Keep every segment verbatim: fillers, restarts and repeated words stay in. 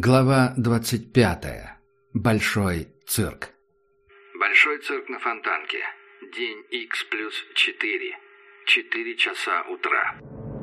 Глава двадцать пятая. Большой цирк. Большой цирк на Фонтанке. День Х плюс четыре. Четыре часа утра.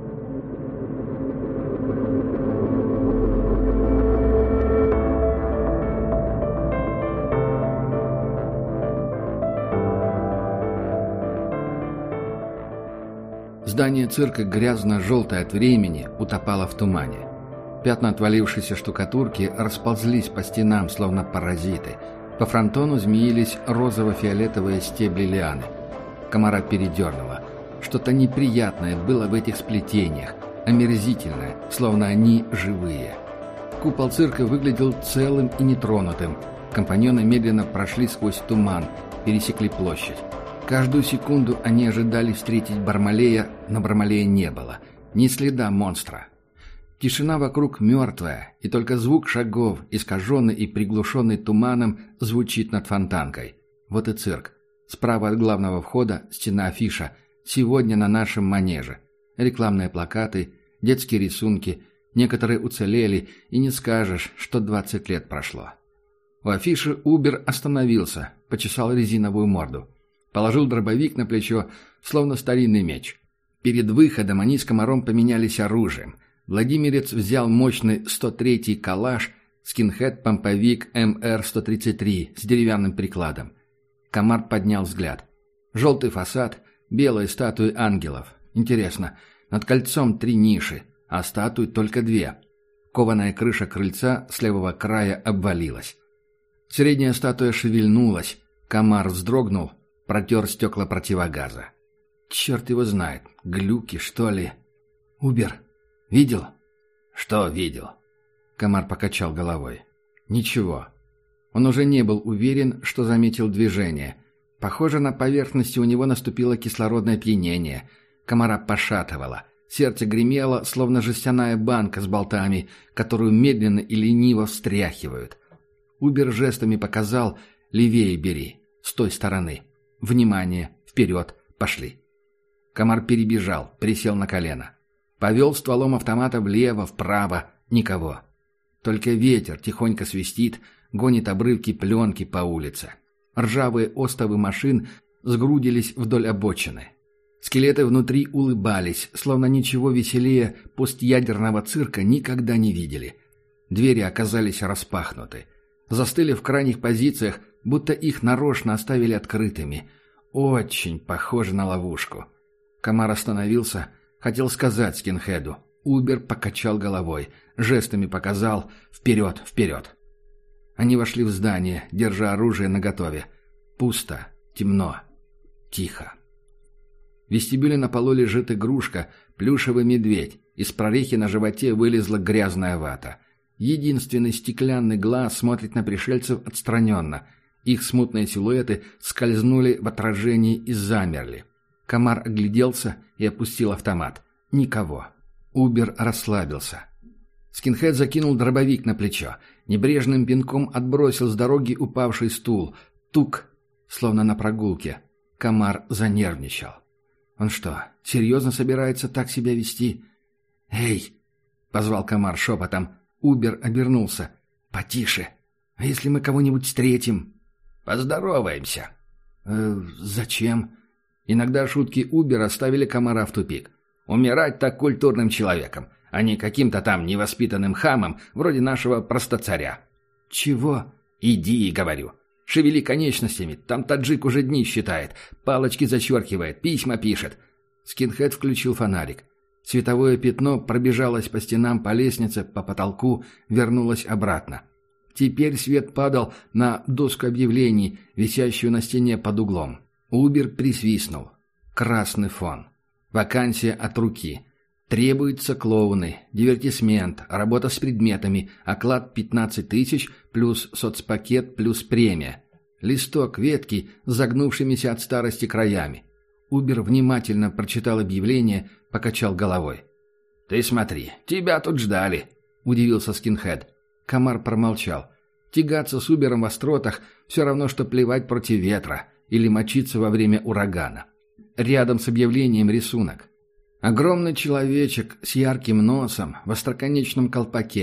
Здание цирка, грязно-желтое от времени, утопало в тумане. Пятна отвалившейся штукатурки расползлись по стенам, словно паразиты. По фронтону змеились розово-фиолетовые стебли лианы. Комара передернула. Что-то неприятное было в этих сплетениях, омерзительное, словно они живые. Купол цирка выглядел целым и нетронутым. Компаньоны медленно прошли сквозь туман, пересекли площадь. Каждую секунду они ожидали встретить Бармалея, но Бармалея не было. Ни следа монстра. Тишина вокруг мертвая, и только звук шагов, искаженный и приглушенный туманом, звучит над Фонтанкой. Вот и цирк. Справа от главного входа стена афиша «Сегодня на нашем манеже». Рекламные плакаты, детские рисунки, некоторые уцелели, и не скажешь, что двадцать лет прошло. У афиши Убер остановился, почесал резиновую морду. Положил дробовик на плечо, словно старинный меч. Перед выходом они с Комаром поменялись оружием. Владимирец взял мощный сто третий калаш, скинхед-помповик эм эр сто тридцать три с деревянным прикладом. Комар поднял взгляд. Желтый фасад, белые статуи ангелов. Интересно, над кольцом три ниши, а статуй только две. Кованая крыша крыльца с левого края обвалилась. Средняя статуя шевельнулась. Комар вздрогнул, протер стекла противогаза. Черт его знает, глюки, что ли. «Убер, видел?» «Что видел?» Комар покачал головой. «Ничего». Он уже не был уверен, что заметил движение. Похоже, на поверхности у него наступило кислородное опьянение. Комара пошатывало. Сердце гремело, словно жестяная банка с болтами, которую медленно и лениво встряхивают. Убер жестами показал «левее бери, с той стороны». «Внимание! Вперед! Пошли!» Комар перебежал, присел на колено. Повел стволом автомата влево, вправо. Никого. Только ветер тихонько свистит, гонит обрывки пленки по улице. Ржавые остовы машин сгрудились вдоль обочины. Скелеты внутри улыбались, словно ничего веселее постъядерного цирка никогда не видели. Двери оказались распахнуты. Застыли в крайних позициях, будто их нарочно оставили открытыми. Очень похоже на ловушку. Комар остановился, хотел сказать скинхеду. Убер покачал головой, жестами показал «вперед, вперед». Они вошли в здание, держа оружие наготове. Пусто, темно, тихо. В вестибюле на полу лежит игрушка, плюшевый медведь. Из прорехи на животе вылезла грязная вата. Единственный стеклянный глаз смотрит на пришельцев отстраненно. Их смутные силуэты скользнули в отражении и замерли. Комар огляделся и опустил автомат. Никого. Убер расслабился. Скинхед закинул дробовик на плечо. Небрежным пинком отбросил с дороги упавший стул. Тук, словно на прогулке. Комар занервничал. Он что, серьезно собирается так себя вести? «Эй!» — позвал Комар шепотом. Убер обернулся. «Потише. А если мы кого-нибудь встретим?» «Поздороваемся». «Э, зачем?» Иногда шутки Убера ставили Комара в тупик. «Умирать так культурным человеком, а не каким-то там невоспитанным хамом, вроде нашего простоцаря». «Чего?» «Иди, говорю. Шевели конечностями, там таджик уже дни считает, палочки зачеркивает, письма пишет». Скинхед включил фонарик. Световое пятно пробежалось по стенам, по лестнице, по потолку, вернулось обратно. Теперь свет падал на доску объявлений, висящую на стене под углом. Убер присвистнул. Красный фон. Вакансия от руки. Требуются клоуны, дивертисмент, работа с предметами, оклад пятнадцать тысяч, плюс соцпакет, плюс премия. Листок ветки с загнувшимися от старости краями. Убер внимательно прочитал объявление, покачал головой. «Ты смотри, тебя тут ждали», — удивился скинхед. Комар промолчал. Тягаться с Убером в остротах все равно, что плевать против ветра или мочиться во время урагана. Рядом с объявлением рисунок. Огромный человечек с ярким носом в остроконечном колпаке,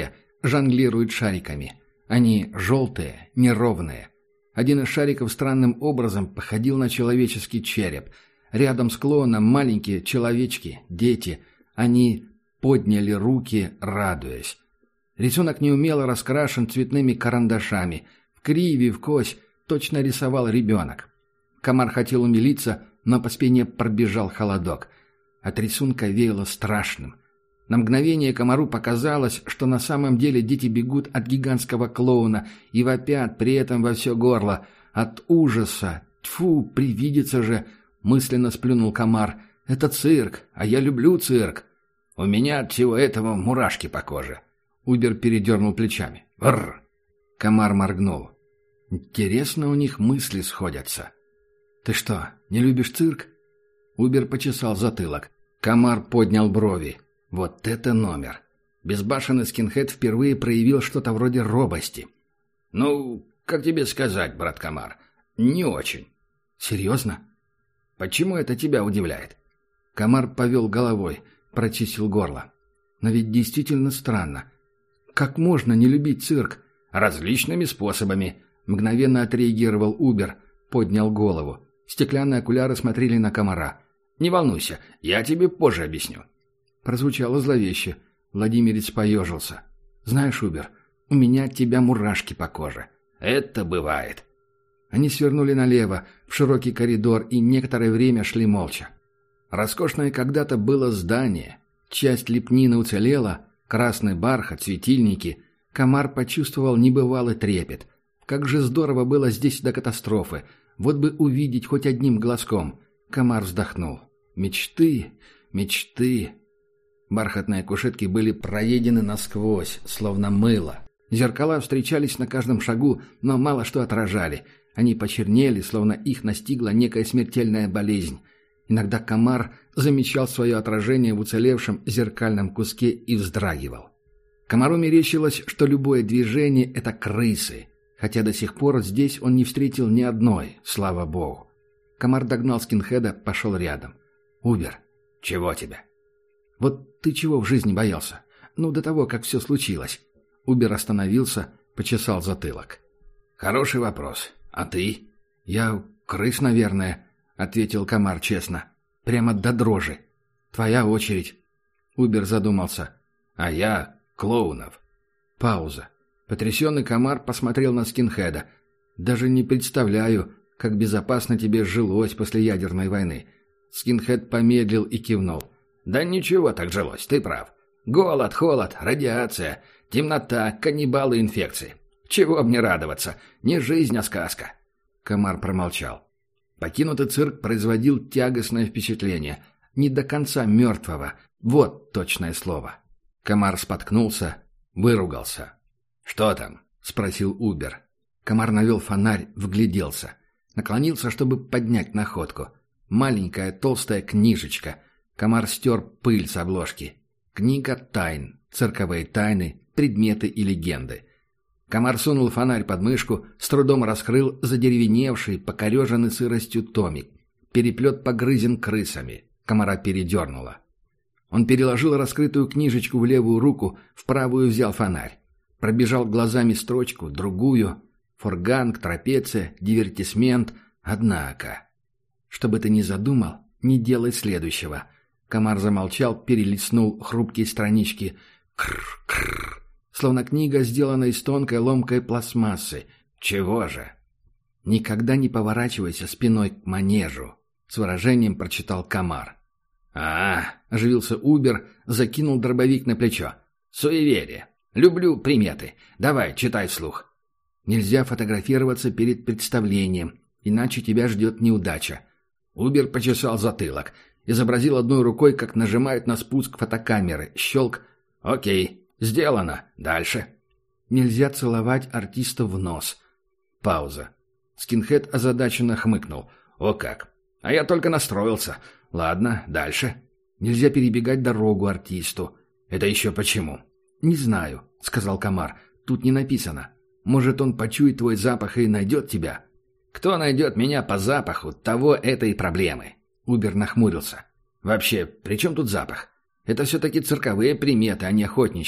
жонглирует шариками. Они желтые, неровные. Один из шариков странным образом походил на человеческий череп. Рядом с клоуном маленькие человечки, дети. Они подняли руки, радуясь. Рисунок неумело раскрашен цветными карандашами. В криве, в кось точно рисовал ребенок. Комар хотел умилиться, но по спине пробежал холодок. От рисунка веяло страшным. На мгновение комару показалось, что на самом деле дети бегут от гигантского клоуна и вопят при этом во все горло. От ужаса. Тьфу, привидится же, мысленно сплюнул комар. Это цирк, а я люблю цирк. У меня от всего этого мурашки по коже. Убер передернул плечами. Рррр. Комар моргнул. Интересно, у них мысли сходятся. Ты что, не любишь цирк? Убер почесал затылок. Комар поднял брови. Вот это номер. Безбашенный скинхед впервые проявил что-то вроде робости. Ну, как тебе сказать, брат Комар, не очень. Серьезно? Почему это тебя удивляет? Комар повел головой, прочистил горло. Но ведь действительно странно. Как можно не любить цирк? Различными способами. Мгновенно отреагировал Убер, поднял голову. Стеклянные окуляры смотрели на комара. «Не волнуйся, я тебе позже объясню». Прозвучало зловеще. Владимирец поежился. «Знаешь, Убер, у меня от тебя мурашки по коже». «Это бывает». Они свернули налево, в широкий коридор, и некоторое время шли молча. Роскошное когда-то было здание. Часть лепнины уцелела, красный бархат, светильники. Комар почувствовал небывалый трепет. Как же здорово было здесь до катастрофы. Вот бы увидеть хоть одним глазком. Комар вздохнул. Мечты, мечты. Бархатные кушетки были проедены насквозь, словно мыло. Зеркала встречались на каждом шагу, но мало что отражали. Они почернели, словно их настигла некая смертельная болезнь. Иногда комар замечал свое отражение в уцелевшем зеркальном куске и вздрагивал. Комару мерещилось, что любое движение — это крысы. Хотя до сих пор здесь он не встретил ни одной, слава богу. Комар догнал скинхеда, пошел рядом. «Убер, чего тебе?» «Вот ты чего в жизни боялся? Ну, до того, как все случилось». Убер остановился, почесал затылок. «Хороший вопрос. А ты?» «Я крыс, наверное», — ответил комар честно. «Прямо до дрожи. Твоя очередь». Убер задумался. «А я клоунов». Пауза. Потрясенный комар посмотрел на скинхеда. «Даже не представляю, как безопасно тебе жилось после ядерной войны». Скинхед помедлил и кивнул. «Да ничего так жилось, ты прав. Голод, холод, радиация, темнота, каннибалы, инфекции. Чего мне радоваться? Не жизнь, а сказка». Комар промолчал. Покинутый цирк производил тягостное впечатление. Не до конца мертвого. Вот точное слово. Комар споткнулся, выругался. «Что там?» — спросил Убер. Комар навел фонарь, вгляделся. Наклонился, чтобы поднять находку. Маленькая толстая книжечка. Комар стер пыль с обложки. Книга тайн. Цирковые тайны, предметы и легенды. Комар сунул фонарь под мышку, с трудом раскрыл задеревеневший, покореженный сыростью томик. Переплет погрызен крысами. Комара передернуло. Он переложил раскрытую книжечку в левую руку, в правую взял фонарь. Пробежал глазами строчку, другую. Форганг, трапеция, дивертисмент. Однако... Что бы ты ни задумал, не делай следующего. Комар замолчал, перелистнул хрупкие странички. Кррр-кррр. Словно книга сделана из тонкой ломкой пластмассы. Чего же? «Никогда не поворачивайся спиной к манежу», — с выражением прочитал комар. «А, — оживился Убер, закинул дробовик на плечо. Суеверие. Люблю приметы. Давай, читай вслух». «Нельзя фотографироваться перед представлением, иначе тебя ждет неудача». Убер почесал затылок. Изобразил одной рукой, как нажимает на спуск фотокамеры. Щелк. «Окей. Сделано. Дальше». «Нельзя целовать артиста в нос». Пауза. Скинхед озадаченно хмыкнул. «О как! А я только настроился. Ладно, дальше». «Нельзя перебегать дорогу артисту». «Это еще почему?» «Не знаю», — сказал комар. «Тут не написано. Может, он почует твой запах и найдет тебя?» «Кто найдет меня по запаху, того это и проблемы». Убер нахмурился. «Вообще, при чем тут запах? Это все-таки цирковые приметы, а не охотничьи.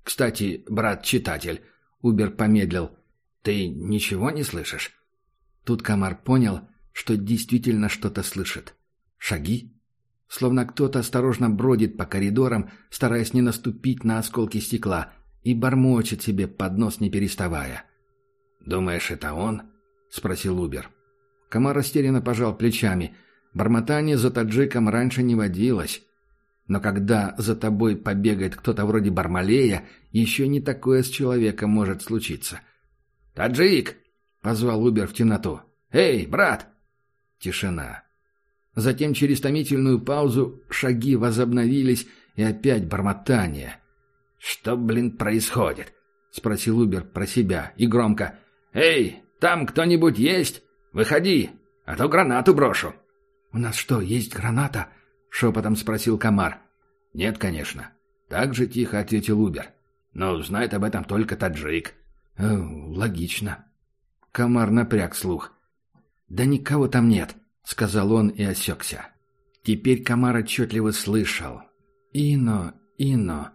Кстати, брат-читатель, Убер помедлил, ты ничего не слышишь? Тут комар понял, что действительно что-то слышит. Шаги? Словно кто-то осторожно бродит по коридорам, стараясь не наступить на осколки стекла, и бормочет себе под нос, не переставая. «Думаешь, это он?» — спросил Убер. Комар растерянно пожал плечами. Бормотание за таджиком раньше не водилось. Но когда за тобой побегает кто-то вроде Бармалея, еще не такое с человеком может случиться. «Таджик!» — позвал Убер в темноту. «Эй, брат!» Тишина. Затем через томительную паузу шаги возобновились, и опять бормотание. «Что, блин, происходит?» — спросил Убер про себя и громко. «Эй, там кто-нибудь есть? Выходи, а то гранату брошу». «У нас что, есть граната?» — шепотом спросил комар. «Нет, конечно». Так же тихо ответил Убер. «Но знает об этом только таджик». «Э, логично». Комар напряг слух. «Да никого там нет», — сказал он и осекся. Теперь комар отчетливо слышал. «Ино, ино,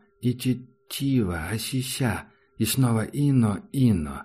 ититива, асися, и снова ино, ино».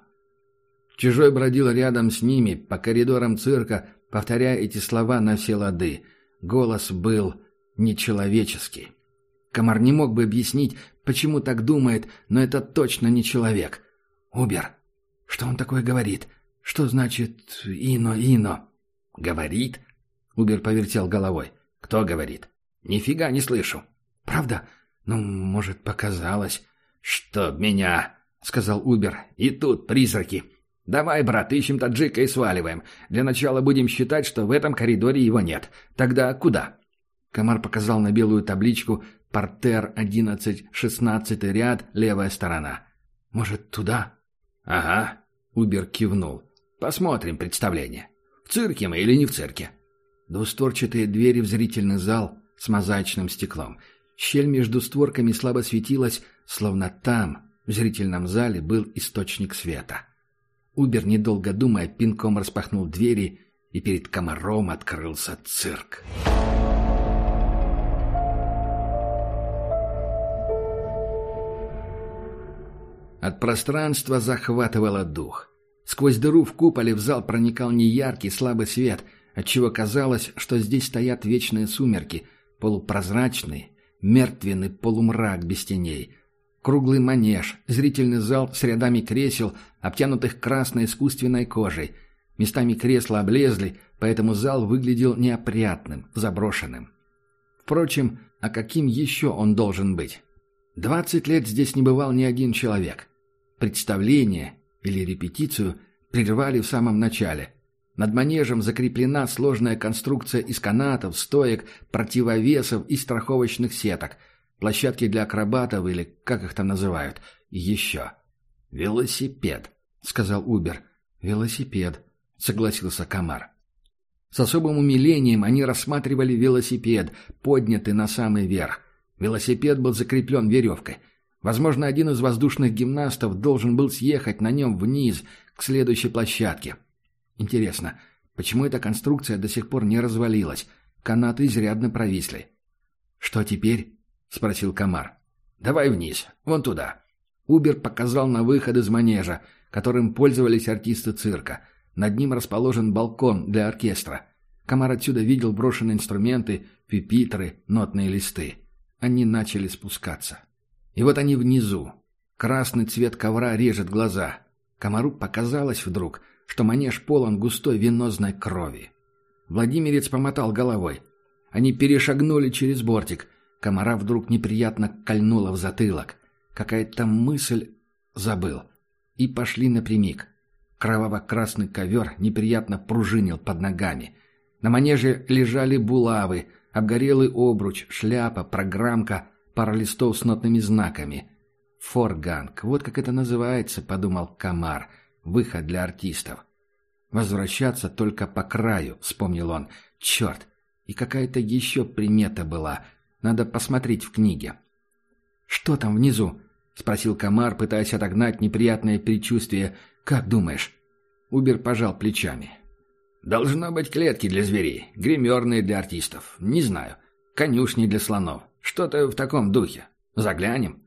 Чужой бродил рядом с ними, по коридорам цирка, повторяя эти слова на все лады. Голос был нечеловеческий. Комар не мог бы объяснить, почему так думает, но это точно не человек. «Убер, что он такое говорит? Что значит «ино, ино»?» «Говорит?» — Убер повертел головой. «Кто говорит?» «Нифига не слышу». «Правда? Ну, может, показалось». «Чтоб меня!» — сказал Убер. «И тут призраки. Давай, брат, ищем таджика и сваливаем. Для начала будем считать, что в этом коридоре его нет. Тогда куда?» Комар показал на белую табличку «Партер одиннадцать, шестнадцатый ряд, левая сторона». «Может, туда?» «Ага», — Убер кивнул. «Посмотрим представление. В цирке мы или не в цирке?» Двустворчатые двери в зрительный зал с мозаичным стеклом. Щель между створками слабо светилась, словно там, в зрительном зале, был источник света. Убер, недолго думая, пинком распахнул двери, и перед комаром открылся цирк. От пространства захватывало дух. Сквозь дыру в куполе в зал проникал неяркий слабый свет, отчего казалось, что здесь стоят вечные сумерки, полупрозрачный, мертвенный полумрак без теней. Круглый манеж, зрительный зал с рядами кресел, обтянутых красной искусственной кожей. Местами кресла облезли, поэтому зал выглядел неопрятным, заброшенным. Впрочем, а каким еще он должен быть? Двадцать лет здесь не бывал ни один человек. Представление или репетицию прервали в самом начале. Над манежем закреплена сложная конструкция из канатов, стоек, противовесов и страховочных сеток, площадки для акробатов или как их там называют, и еще. «Велосипед», — сказал Убер. «Велосипед», — согласился комар. С особым умилением они рассматривали велосипед, поднятый на самый верх. Велосипед был закреплен веревкой. Возможно, один из воздушных гимнастов должен был съехать на нем вниз, к следующей площадке. Интересно, почему эта конструкция до сих пор не развалилась? Канаты изрядно провисли. «Что теперь?» — спросил комар. «Давай вниз, вон туда». Убер показал на выход из манежа, которым пользовались артисты цирка. Над ним расположен балкон для оркестра. Комар отсюда видел брошенные инструменты, пюпитры, нотные листы. Они начали спускаться. И вот они внизу. Красный цвет ковра режет глаза. Комару показалось вдруг, что манеж полон густой венозной крови. Владимирец помотал головой. Они перешагнули через бортик. Комара вдруг неприятно кольнула в затылок. Какая-то мысль забыл. И пошли напрямик. Кроваво-красный ковер неприятно пружинил под ногами. На манеже лежали булавы, обгорелый обруч, шляпа, программка, пара листов с нотными знаками. «Форганг, вот как это называется», — подумал комар. «Выход для артистов». «Возвращаться только по краю», — вспомнил он. «Черт! И какая-то еще примета была. Надо посмотреть в книге». «Что там внизу?» — спросил комар, пытаясь отогнать неприятное предчувствие. «Как думаешь?» Убер пожал плечами. «Должно быть клетки для зверей, гримерные для артистов. Не знаю. Конюшни для слонов. Что-то в таком духе. Заглянем».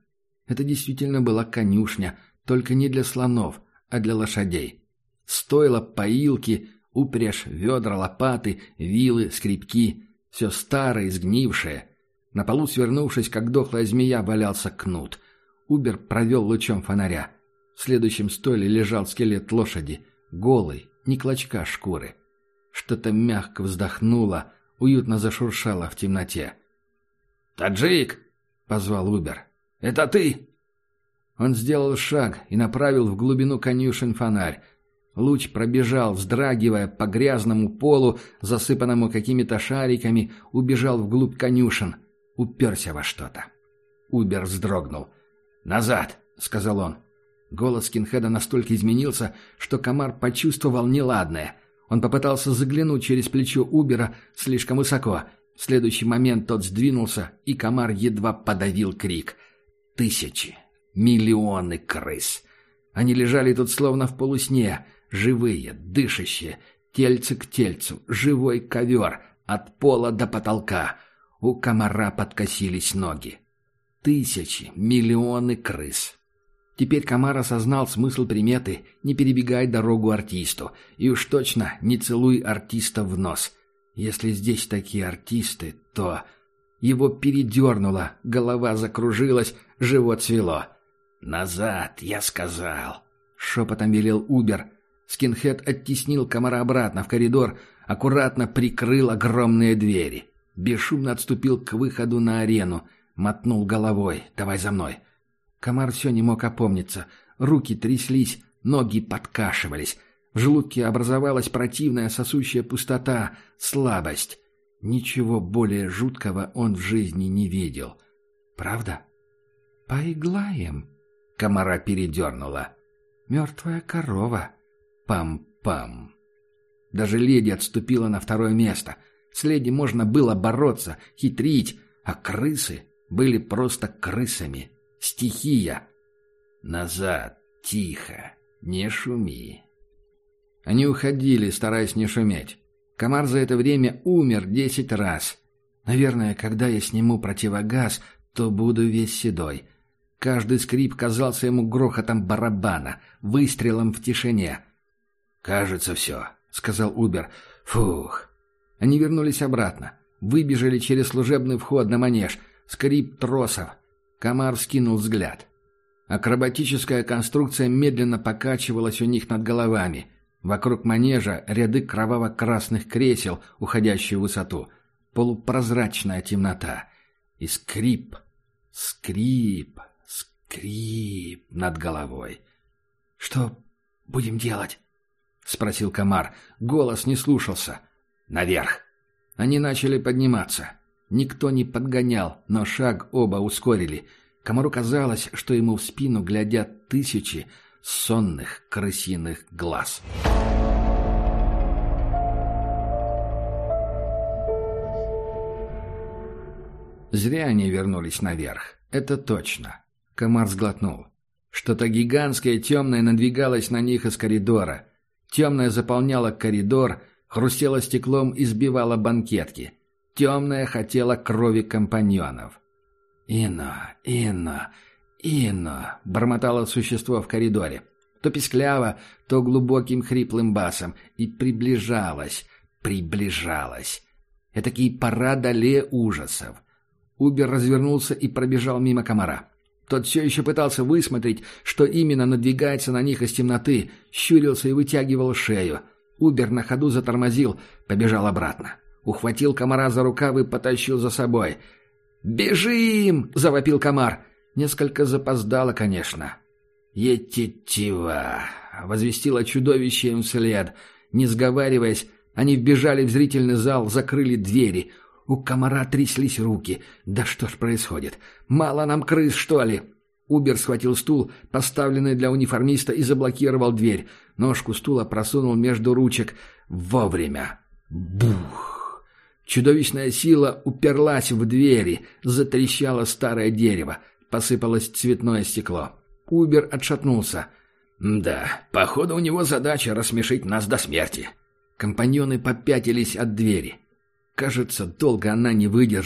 Это действительно была конюшня, только не для слонов, а для лошадей. Стойло, поилки, упряжь, ведра, лопаты, вилы, скребки — все старое, сгнившее. На полу, свернувшись, как дохлая змея, валялся кнут. Убер провел лучом фонаря. В следующем стойле лежал скелет лошади, голый, не клочка шкуры. Что-то мягко вздохнуло, уютно зашуршало в темноте. «Таджик!» — позвал Убер. «Это ты?» Он сделал шаг и направил в глубину конюшен фонарь. Луч пробежал, вздрагивая по грязному полу, засыпанному какими-то шариками, убежал вглубь конюшен. Уперся во что-то. Убер вздрогнул. «Назад!» — сказал он. Голос скинхеда настолько изменился, что комар почувствовал неладное. Он попытался заглянуть через плечо Убера слишком высоко. В следующий момент тот сдвинулся, и комар едва подавил крик. Тысячи, миллионы крыс. Они лежали тут словно в полусне, живые, дышащие, тельце к тельцу, живой ковер, от пола до потолка. У комара подкосились ноги. Тысячи, миллионы крыс. Теперь комар осознал смысл приметы «не перебегай дорогу артисту» и уж точно не целуй артиста в нос. Если здесь такие артисты, то... Его передернуло, голова закружилась, живот свело. «Назад, я сказал!» — шепотом велел Убер. Скинхед оттеснил комара обратно в коридор, аккуратно прикрыл огромные двери. Бесшумно отступил к выходу на арену, мотнул головой. «Давай за мной!» Комар все не мог опомниться. Руки тряслись, ноги подкашивались. В желудке образовалась противная сосущая пустота, слабость. Ничего более жуткого он в жизни не видел. «Правда?» «Поиглаем?» Комара передернула. «Мертвая корова. Пам-пам». Даже леди отступила на второе место. С леди можно было бороться, хитрить, а крысы были просто крысами. Стихия. «Назад, тихо, не шуми». Они уходили, стараясь не шуметь. Комар за это время умер десять раз. Наверное, когда я сниму противогаз, то буду весь седой. Каждый скрип казался ему грохотом барабана, выстрелом в тишине. «Кажется, все», — сказал Убер. «Фух». Они вернулись обратно. Выбежали через служебный вход на манеж. Скрип тросов. Комар вскинул взгляд. Акробатическая конструкция медленно покачивалась у них над головами. Вокруг манежа ряды кроваво-красных кресел, уходящие в высоту. Полупрозрачная темнота. И скрип, скрип, скрип над головой. «Что будем делать?» — спросил комар. Голос не слушался. «Наверх!» Они начали подниматься. Никто не подгонял, но шаг оба ускорили. Комару казалось, что ему в спину глядят тысячи сонных крысиных глаз. Зря они вернулись наверх. Это точно. Комар сглотнул. Что-то гигантское темное надвигалось на них из коридора. Темное заполняло коридор, хрустело стеклом и сбивало банкетки. Темное хотело крови компаньонов. «Ино, Ино, Ино!» — бормотало существо в коридоре. То пискляво, то глубоким хриплым басом. И приближалось, приближалось. Этакий парад алле ужасов. Убер развернулся и пробежал мимо комара. Тот все еще пытался высмотреть, что именно надвигается на них из темноты, щурился и вытягивал шею. Убер на ходу затормозил, побежал обратно. Ухватил комара за рукав и потащил за собой. «Бежим!» — завопил комар. Несколько запоздало, конечно. «Етитива!» — возвестило чудовище им вслед. Не сговариваясь, они вбежали в зрительный зал, закрыли двери. У комара тряслись руки. «Да что ж происходит? Мало нам крыс, что ли?» Убер схватил стул, поставленный для униформиста, и заблокировал дверь. Ножку стула просунул между ручек. Вовремя. Бух! Чудовищная сила уперлась в двери, затрещало старое дерево, посыпалось цветное стекло. Убер отшатнулся. «Да, походу у него задача рассмешить нас до смерти». Компаньоны попятились от двери. Кажется, долго она не выдержит,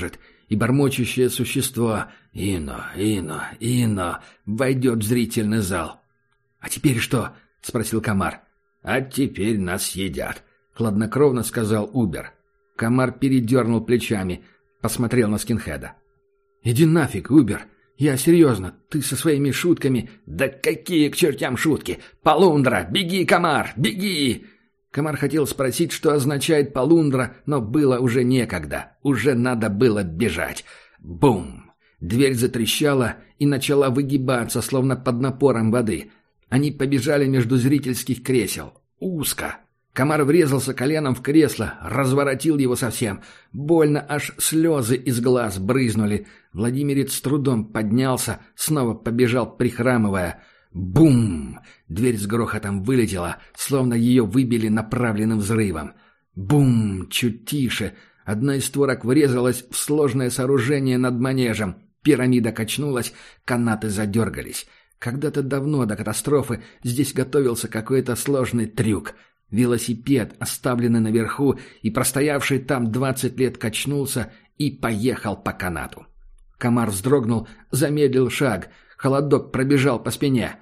и бормочущее существо «Ино, Ино, Ино» войдет в зрительный зал. «А теперь что?» — спросил Комар. «А теперь нас съедят», — хладнокровно сказал Убер. Комар передернул плечами, посмотрел на скинхеда. «Иди нафиг, Убер! Я серьезно, ты со своими шутками...» «Да какие к чертям шутки! Полундра! Беги, Комар! Беги!» Комар хотел спросить, что означает полундра, но было уже некогда. Уже надо было бежать. Бум! Дверь затрещала и начала выгибаться, словно под напором воды. Они побежали между зрительских кресел. Узко. Комар врезался коленом в кресло, разворотил его совсем. Больно, аж слезы из глаз брызнули. Владимирец с трудом поднялся, снова побежал, прихрамывая. Бум! Дверь с грохотом вылетела, словно ее выбили направленным взрывом. Бум! Чуть тише. Одна из створок врезалась в сложное сооружение над манежем. Пирамида качнулась, канаты задергались. Когда-то давно до катастрофы здесь готовился какой-то сложный трюк. Велосипед, оставленный наверху и простоявший там двадцать лет, качнулся и поехал по канату. Комар вздрогнул, замедлил шаг. Холодок пробежал по спине.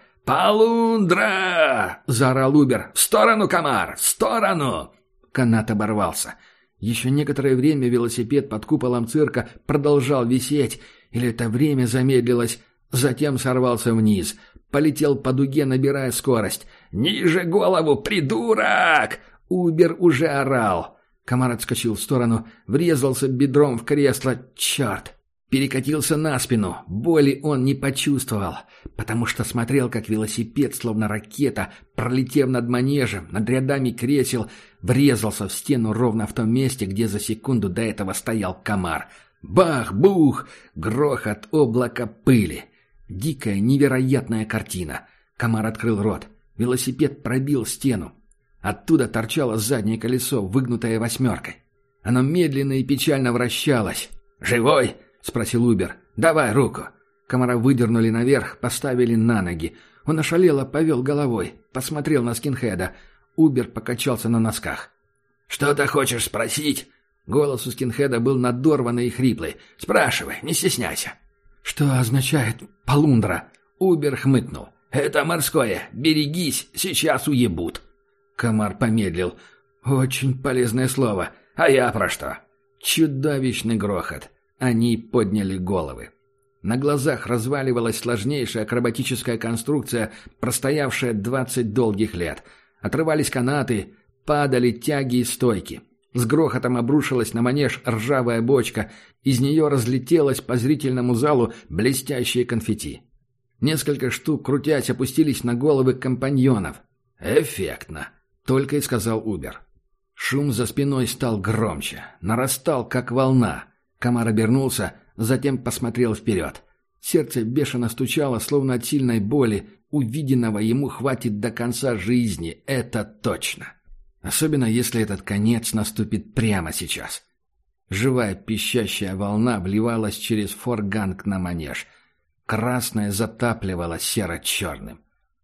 «Полундра!» — заорал Убер. «В сторону, Комар! В сторону!» Канат оборвался. Еще некоторое время велосипед под куполом цирка продолжал висеть, или это время замедлилось, затем сорвался вниз. Полетел по дуге, набирая скорость. «Ниже голову, придурок!» Убер уже орал. Комар отскочил в сторону, врезался бедром в кресло. «Черт!» Перекатился на спину. Боли он не почувствовал, потому что смотрел, как велосипед, словно ракета, пролетев над манежем, над рядами кресел, врезался в стену ровно в том месте, где за секунду до этого стоял Комар. Бах-бух! Грохот, облако пыли. Дикая, невероятная картина. Комар открыл рот. Велосипед пробил стену. Оттуда торчало заднее колесо, выгнутое восьмеркой. Оно медленно и печально вращалось. «Живой?» — спросил Убер. «Давай руку». Комара выдернули наверх, поставили на ноги. Он ошалело повел головой, посмотрел на скинхеда. Убер покачался на носках. «Что-то хочешь спросить?» Голос у скинхеда был надорванный и хриплый. «Спрашивай, не стесняйся». «Что означает полундра?» Убер хмыкнул. «Это морское. Берегись, сейчас уебут». Комар помедлил. «Очень полезное слово. А я про что?» Чудовищный грохот. Они подняли головы. На глазах разваливалась сложнейшая акробатическая конструкция, простоявшая двадцать долгих лет. Отрывались канаты, падали тяги и стойки. С грохотом обрушилась на манеж ржавая бочка. Из нее разлетелось по зрительному залу блестящее конфетти. Несколько штук, крутясь, опустились на головы компаньонов. «Эффектно», — только и сказал Убер. Шум за спиной стал громче, нарастал, как волна. Комар обернулся, затем посмотрел вперед. Сердце бешено стучало, словно от сильной боли. Увиденного ему хватит до конца жизни, это точно. Особенно, если этот конец наступит прямо сейчас. Живая пищащая волна вливалась через форганг на манеж. Красное затапливало серо-черным.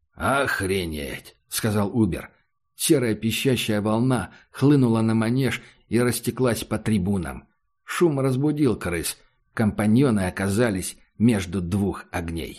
«Охренеть!» — сказал Убер. Серая пищащая волна хлынула на манеж и растеклась по трибунам. Шум разбудил крыс. Компаньоны оказались между двух огней.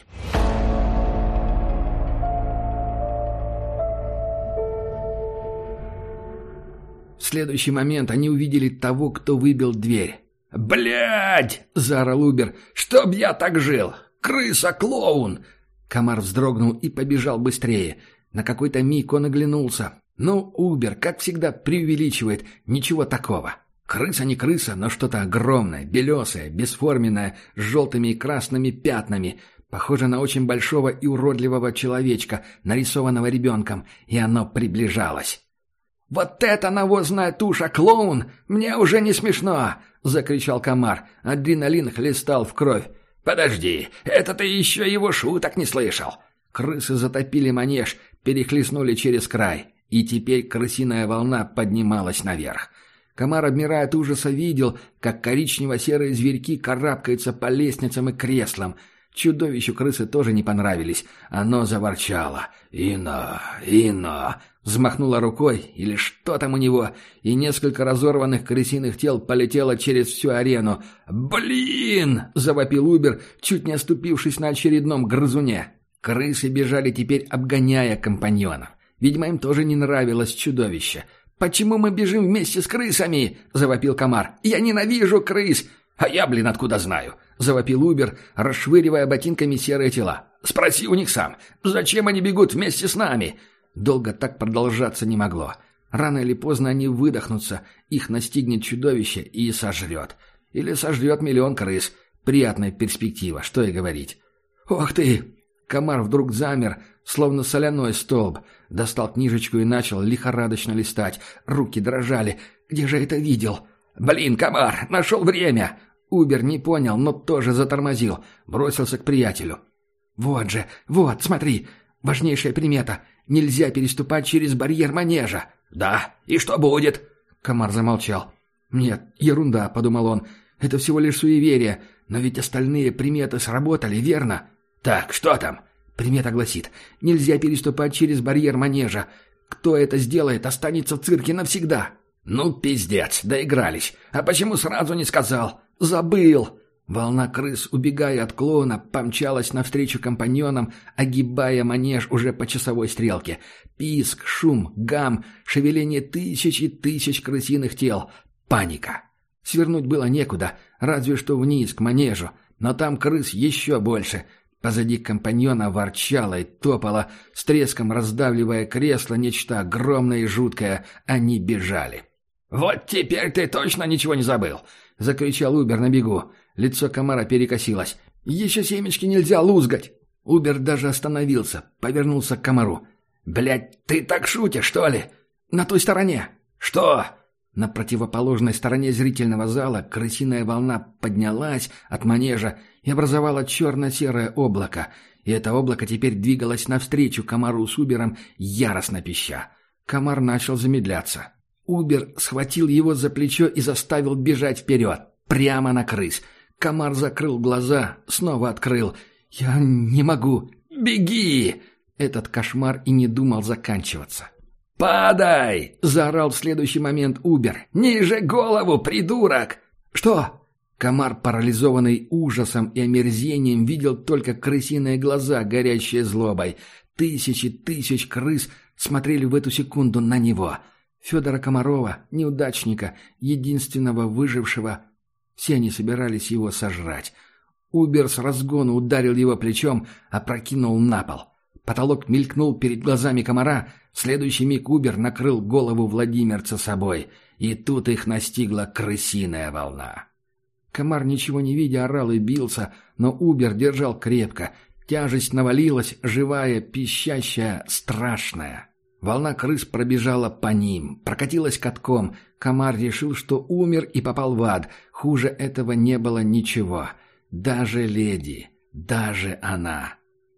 В следующий момент они увидели того, кто выбил дверь. «Блядь!» — заорал Убер. «Чтоб я так жил! Крыса-клоун!» Комар вздрогнул и побежал быстрее. На какой-то миг он оглянулся. Ну, Убер, как всегда, преувеличивает. Ничего такого. Крыса не крыса, но что-то огромное, белесое, бесформенное, с желтыми и красными пятнами. Похоже на очень большого и уродливого человечка, нарисованного ребенком, и оно приближалось. «Вот это навозная туша, клоун! Мне уже не смешно!» — закричал Комар. Адреналин хлестал в кровь. «Подожди, это ты еще его шуток не слышал!» Крысы затопили манеж, перехлестнули через край, и теперь крысиная волна поднималась наверх. Комар, обмирая от ужаса, видел, как коричнево-серые зверьки карабкаются по лестницам и креслам. Чудовищу крысы тоже не понравились. Оно заворчало. «Ино! Ино!» Взмахнуло рукой, или что там у него, и несколько разорванных крысиных тел полетело через всю арену. «Блин!» — завопил Убер, чуть не оступившись на очередном грызуне. Крысы бежали теперь, обгоняя компаньонов. Видимо, им тоже не нравилось чудовище. «Почему мы бежим вместе с крысами?» — завопил Комар. «Я ненавижу крыс!» «А я, блин, откуда знаю?» — завопил Убер, расшвыривая ботинками серые тела. «Спроси у них сам, зачем они бегут вместе с нами?» Долго так продолжаться не могло. Рано или поздно они выдохнутся, их настигнет чудовище и сожрет. Или сожрет миллион крыс. Приятная перспектива, что и говорить. «Ох ты!» Комар вдруг замер, словно соляной столб. Достал книжечку и начал лихорадочно листать. Руки дрожали. «Где же это видел?» «Блин, Комар, нашел время!» Убер не понял, но тоже затормозил. Бросился к приятелю. «Вот же, вот, смотри! Важнейшая примета. Нельзя переступать через барьер манежа». «Да, и что будет?» Комар замолчал. «Нет, ерунда», — подумал он. «Это всего лишь суеверие. Но ведь остальные приметы сработали, верно?» «Так, что там?» Примета гласит: «Нельзя переступать через барьер манежа. Кто это сделает, останется в цирке навсегда». «Ну, пиздец, доигрались. А почему сразу не сказал?» «Забыл!» Волна крыс, убегая от клоуна, помчалась навстречу компаньонам, огибая манеж уже по часовой стрелке. Писк, шум, гам, шевеление тысяч и тысяч крысиных тел. Паника. Свернуть было некуда, разве что вниз, к манежу. Но там крыс еще больше. Позади компаньона ворчало и топало, с треском раздавливая кресло, нечто огромное и жуткое. Они бежали. «Вот теперь ты точно ничего не забыл!» — закричал Убер на бегу. Лицо Комара перекосилось. «Еще семечки нельзя лузгать!» Убер даже остановился, повернулся к Комару. «Блядь, ты так шутишь, что ли?» «На той стороне!» «Что?» На противоположной стороне зрительного зала крысиная волна поднялась от манежа и образовала черно-серое облако. И это облако теперь двигалось навстречу Комару с Убером, яростно пища. Комар начал замедляться. Убер схватил его за плечо и заставил бежать вперед, прямо на крыс. Комар закрыл глаза, снова открыл. «Я не могу». «Беги!» Этот кошмар и не думал заканчиваться. «Падай!» — заорал в следующий момент Убер. «Ниже голову, придурок!» «Что?» Комар, парализованный ужасом и омерзением, видел только крысиные глаза, горящие злобой. Тысячи тысяч крыс смотрели в эту секунду на него. Федора Комарова, неудачника, единственного выжившего. Все они собирались его сожрать. Убер с разгону ударил его плечом, опрокинул на пол. Потолок мелькнул перед глазами Комара. В следующий миг Убер накрыл голову владимирца собой. И тут их настигла крысиная волна. Комар, ничего не видя, орал и бился, но Убер держал крепко. Тяжесть навалилась, живая, пищащая, страшная. Волна крыс пробежала по ним, прокатилась катком. Комар решил, что умер и попал в ад. Хуже этого не было ничего. Даже леди, даже она.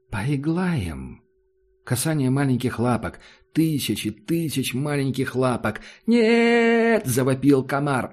«Поиглаем». Касание маленьких лапок. Тысячи, тысяч маленьких лапок. «Нет!» — завопил Комар.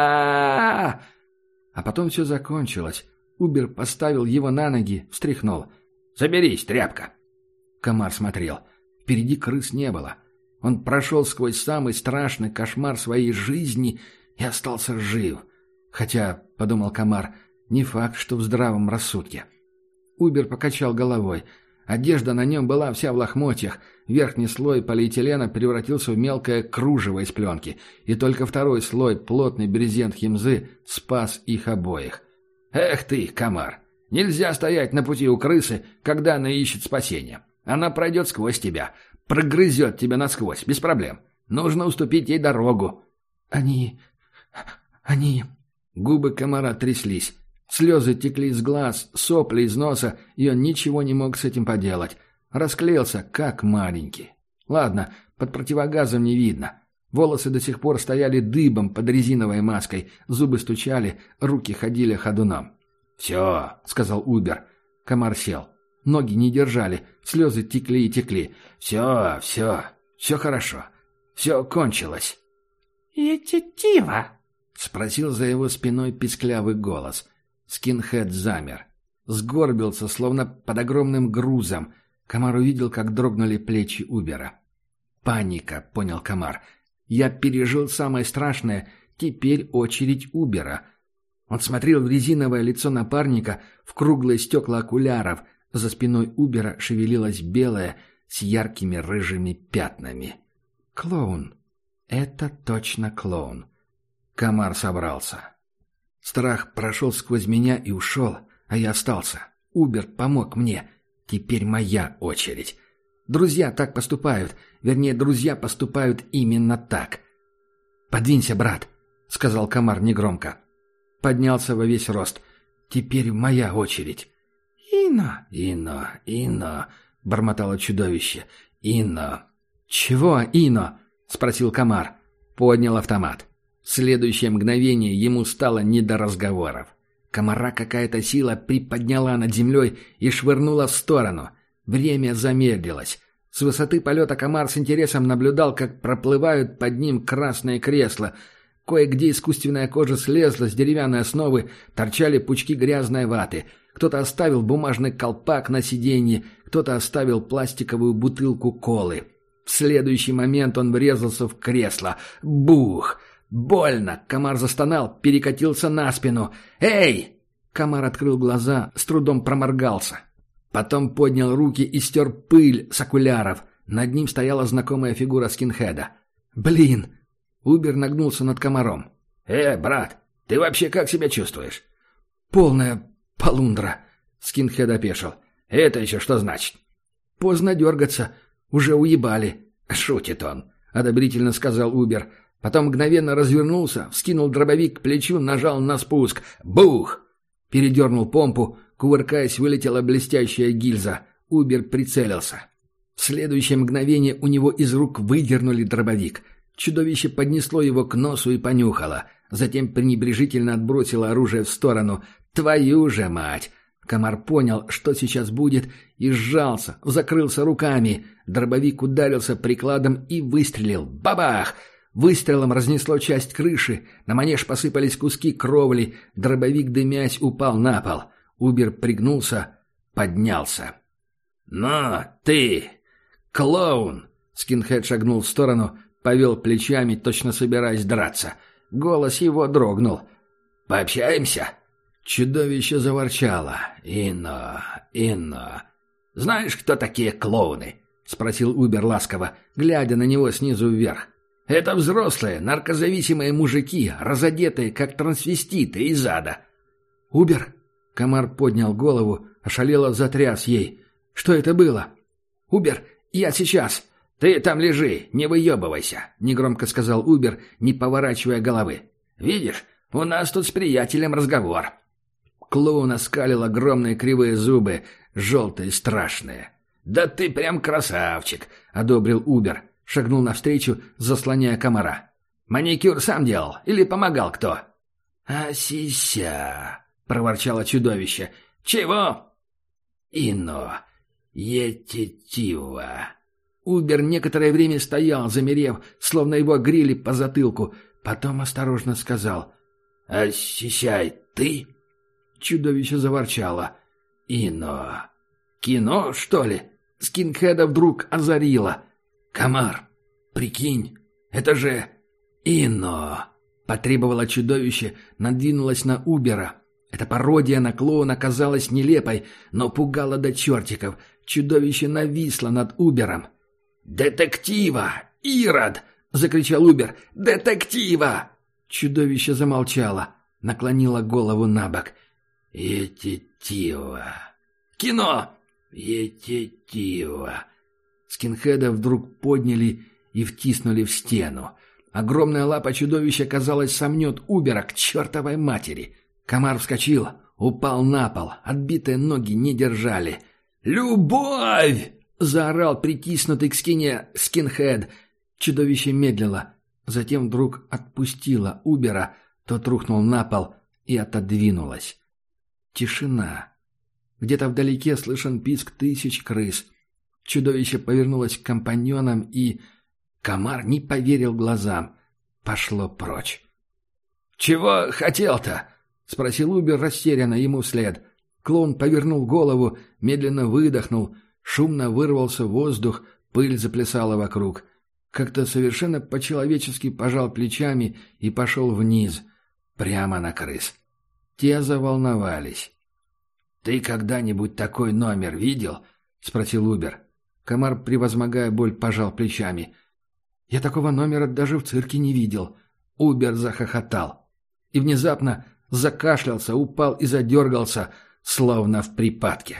а А потом все закончилось. Убер поставил его на ноги, встряхнул. «Соберись, тряпка!» Комар смотрел. Впереди крыс не было. Он прошел сквозь самый страшный кошмар своей жизни и остался жив. Хотя, — подумал Комар, — не факт, что в здравом рассудке. Убер покачал головой. Одежда на нем была вся в лохмотьях. Верхний слой полиэтилена превратился в мелкое кружево из пленки. И только второй слой, плотный брезент химзы, спас их обоих. «Эх ты, Комар! Нельзя стоять на пути у крысы, когда она ищет спасения. Она пройдет сквозь тебя, прогрызет тебя насквозь, без проблем. Нужно уступить ей дорогу». «Они... они...» Губы Комара тряслись. Слезы текли из глаз, сопли из носа, и он ничего не мог с этим поделать. Расклеился, как маленький. Ладно, под противогазом не видно. Волосы до сих пор стояли дыбом под резиновой маской, зубы стучали, руки ходили ходуном. «Все», — сказал Убер. Комар сел. Ноги не держали, слезы текли и текли. «Все, все, все хорошо. Все кончилось». «Етитива?» — спросил за его спиной писклявый голос. Скинхед замер. Сгорбился, словно под огромным грузом. Комар увидел, как дрогнули плечи Убера. «Паника», — понял Комар. «Я пережил самое страшное. Теперь очередь Убера». Он смотрел в резиновое лицо напарника, в круглые стекла окуляров. За спиной Убера шевелилось белое с яркими рыжими пятнами. «Клоун. Это точно клоун». Комар собрался. Страх прошел сквозь меня и ушел, а я остался. Убер помог мне. Теперь моя очередь. Друзья так поступают. Вернее, друзья поступают именно так. «Подвинься, брат», — сказал Комар негромко. Поднялся во весь рост. «Теперь моя очередь». «Ино, Ино, Ино», — бормотало чудовище. «Ино». «Чего Ино?» — спросил Комар. Поднял автомат. В следующее мгновение ему стало не до разговоров. Комара какая-то сила приподняла над землей и швырнула в сторону. Время замедлилось. С высоты полета Комар с интересом наблюдал, как проплывают под ним красные кресла. Кое-где искусственная кожа слезла с деревянной основы, торчали пучки грязной ваты. Кто-то оставил бумажный колпак на сиденье, кто-то оставил пластиковую бутылку колы. В следующий момент он врезался в кресло. Бух! Больно! Комар застонал, перекатился на спину. «Эй!» Комар открыл глаза, с трудом проморгался. Потом поднял руки и стер пыль с окуляров. Над ним стояла знакомая фигура скинхеда. «Блин!» Убер нагнулся над Комаром. «Э, брат, ты вообще как себя чувствуешь?» «Полная полундра», — скинхед опешил. «Это еще что значит?» «Поздно дергаться. Уже уебали». «Шутит он», — одобрительно сказал Убер. Потом мгновенно развернулся, вскинул дробовик к плечу, нажал на спуск. Бух! Передернул помпу, кувыркаясь, вылетела блестящая гильза. Убер прицелился. В следующее мгновение у него из рук выдернули дробовик. Чудовище поднесло его к носу и понюхало. Затем пренебрежительно отбросило оружие в сторону. «Твою же мать!» Комар понял, что сейчас будет, и сжался, закрылся руками. Дробовик ударился прикладом и выстрелил. Бабах! Выстрелом разнесло часть крыши, на манеж посыпались куски кровли, дробовик, дымясь, упал на пол. Убер пригнулся, поднялся. «Но ты, клоун!» Скинхед шагнул в сторону, повел плечами, точно собираясь драться. Голос его дрогнул. «Пообщаемся?» Чудовище заворчало. «Ино, Ино. Знаешь, кто такие клоуны?» — спросил Убер ласково, глядя на него снизу вверх. «Это взрослые, наркозависимые мужики, разодетые, как трансвеститы из ада». «Убер?» — Комар поднял голову, ошалело затряс ей. «Что это было?» «Убер, я сейчас!» «Ты там лежи, не выебывайся», — негромко сказал Убер, не поворачивая головы. «Видишь, у нас тут с приятелем разговор». Клоун оскалил огромные кривые зубы, желтые, страшные. «Да ты прям красавчик», — одобрил Убер. Шагнул навстречу, заслоняя Комара. «Маникюр сам делал или помогал кто?» «А-си-ся», — проворчало чудовище. «Чего?» «Ино, етитива». Убер некоторое время стоял, замерев, словно его грели по затылку. Потом осторожно сказал: «А-си-сяй, ты?» Чудовище заворчало. «Ино. Кино, что ли?» Скинхеда вдруг озарило. «Комар, прикинь, это же Ино!» Потребовало чудовище, надвинулось на Убера. Эта пародия на клоуна казалась нелепой, но пугала до чертиков. Чудовище нависло над Убером. «Детектива! Ирод!» — закричал Убер. «Детектива!» Чудовище замолчало, наклонило голову на бок. «Етитива!» «Кино!» «Етитива!» Скинхеда вдруг подняли и втиснули в стену. Огромная лапа чудовища, казалось, сомнет Убера к чертовой матери. Комар вскочил, упал на пол, отбитые ноги не держали. «Любовь!» — заорал притиснутый к стене скинхед. Чудовище медлило, затем вдруг отпустило Убера, тот рухнул на пол и отодвинулось. Тишина. Где-то вдалеке слышен писк тысяч крыс. Чудовище повернулось к компаньонам и... Комар не поверил глазам. Пошло прочь. «Чего хотел-то?» — спросил Убер растерянно ему вслед. Клоун повернул голову, медленно выдохнул, шумно вырвался в воздух, пыль заплясала вокруг. Как-то совершенно по-человечески пожал плечами и пошел вниз, прямо на крыс. Те заволновались. «Ты когда-нибудь такой номер видел?» — спросил Убер. Комар, превозмогая боль, пожал плечами. «Я такого номера даже в цирке не видел». Убер захохотал. И внезапно закашлялся, упал и задергался, словно в припадке.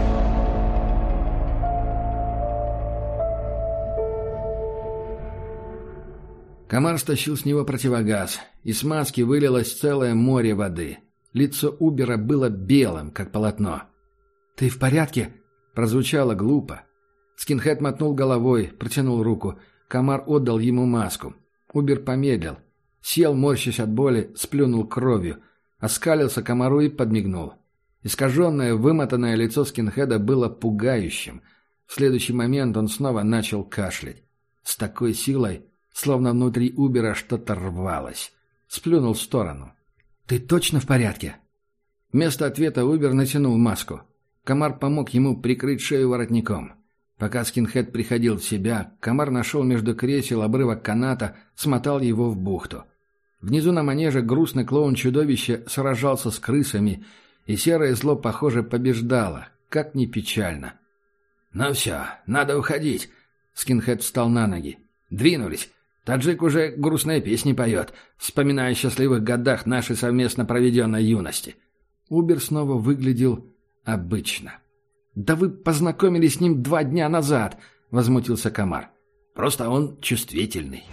Комар стащил с него противогаз, и с маски вылилось целое море воды. Лицо Убера было белым, как полотно. «Ты в порядке?» — прозвучало глупо. Скинхед мотнул головой, протянул руку. Комар отдал ему маску. Убер помедлил. Сел, морщась от боли, сплюнул кровью. Оскалился комару и подмигнул. Искаженное, вымотанное лицо скинхеда было пугающим. В следующий момент он снова начал кашлять. С такой силой, словно внутри Убера что-то рвалось. Сплюнул в сторону. «Ты точно в порядке?» Вместо ответа Убер натянул маску. Комар помог ему прикрыть шею воротником. Пока скинхед приходил в себя, комар нашел между кресел обрывок каната, смотал его в бухту. Внизу на манеже грустный клоун-чудовище сражался с крысами, и серое зло, похоже, побеждало, как ни печально. «Ну все, надо уходить!» Скинхед встал на ноги. «Двинулись! Таджик уже грустные песни поет, вспоминая о счастливых годах нашей совместно проведенной юности». Убер снова выглядел обычно. «Да вы познакомились с ним два дня назад!» — возмутился комар. «Просто он чувствительный».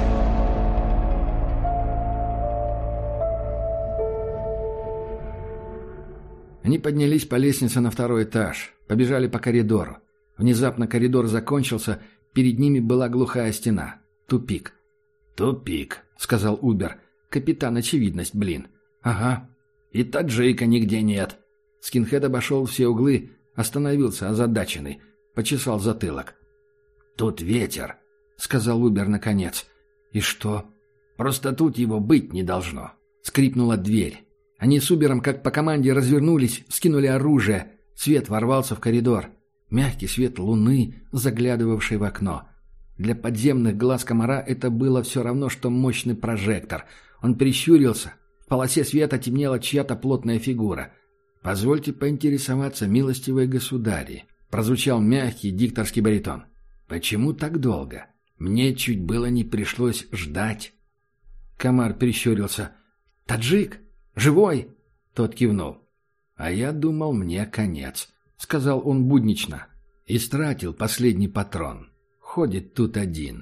Они поднялись по лестнице на второй этаж, побежали по коридору. Внезапно коридор закончился, перед ними была глухая стена. Тупик. «Тупик», — сказал Убер. «Капитан Очевидность, блин». «Ага. И таджика нигде нет». Скинхед обошел все углы, остановился озадаченный, почесал затылок. «Тут ветер», — сказал Убер наконец. «И что?» «Просто тут его быть не должно». Скрипнула дверь. Они с Убером, как по команде, развернулись, вскинули оружие. Свет ворвался в коридор. Мягкий свет луны, заглядывавший в окно. Для подземных глаз комара это было все равно, что мощный прожектор. Он прищурился. В полосе света темнела чья-то плотная фигура. «Позвольте поинтересоваться, милостивые государи», — прозвучал мягкий дикторский баритон. «Почему так долго? Мне чуть было не пришлось ждать». Комар прищурился. «Таджик? Живой?» Тот кивнул. «А я думал, мне конец», — сказал он буднично. «Истратил последний патрон. Ходит тут один.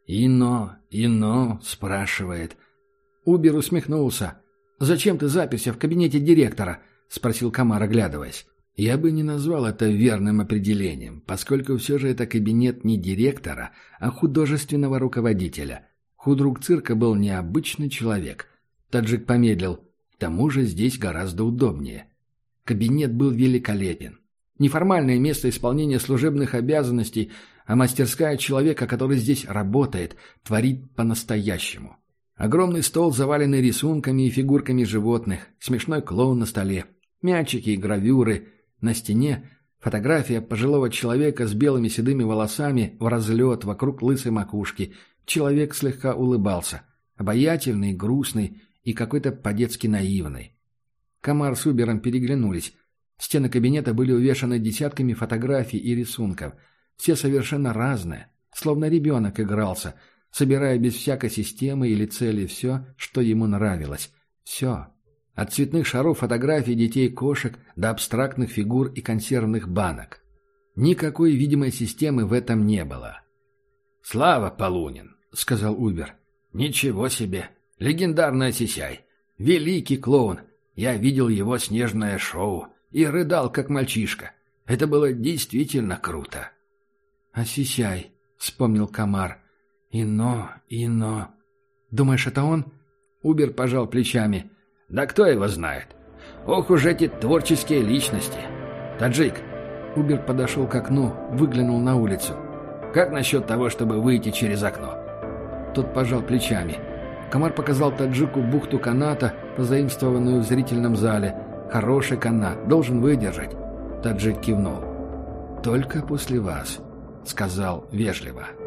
Ино, ино, спрашивает». Убер усмехнулся. «Зачем ты заперся в кабинете директора?» — спросил комар, оглядываясь. «Я бы не назвал это верным определением, поскольку все же это кабинет не директора, а художественного руководителя. Худрук цирка был необычный человек». Таджик помедлил. «К тому же здесь гораздо удобнее». Кабинет был великолепен. Неформальное место исполнения служебных обязанностей, а мастерская человека, который здесь работает, творит по-настоящему. Огромный стол, заваленный рисунками и фигурками животных, смешной клоун на столе, мячики и гравюры. На стене фотография пожилого человека с белыми седыми волосами в разлет вокруг лысой макушки. Человек слегка улыбался. Обаятельный, грустный и какой-то по-детски наивный. Комар с Убером переглянулись. Стены кабинета были увешаны десятками фотографий и рисунков. Все совершенно разные. Словно ребенок игрался, собирая без всякой системы или цели все, что ему нравилось. Все. От цветных шаров фотографий детей-кошек до абстрактных фигур и консервных банок. Никакой видимой системы в этом не было. «Слава, Полунин!» — сказал Убер. «Ничего себе! Легендарный Сисяй! Великий клоун! Я видел его снежное шоу и рыдал, как мальчишка. Это было действительно круто!» «А Сисяй!» — вспомнил комар. «Ино, ино...» «Думаешь, это он?» Убер пожал плечами. «Да кто его знает? Ох уж эти творческие личности! Таджик!» Убер подошел к окну, выглянул на улицу. «Как насчет того, чтобы выйти через окно?» Тот пожал плечами. Комар показал таджику бухту каната, позаимствованную в зрительном зале. Хороший канат, должен выдержать». Таджик кивнул. «Только после вас», — сказал вежливо.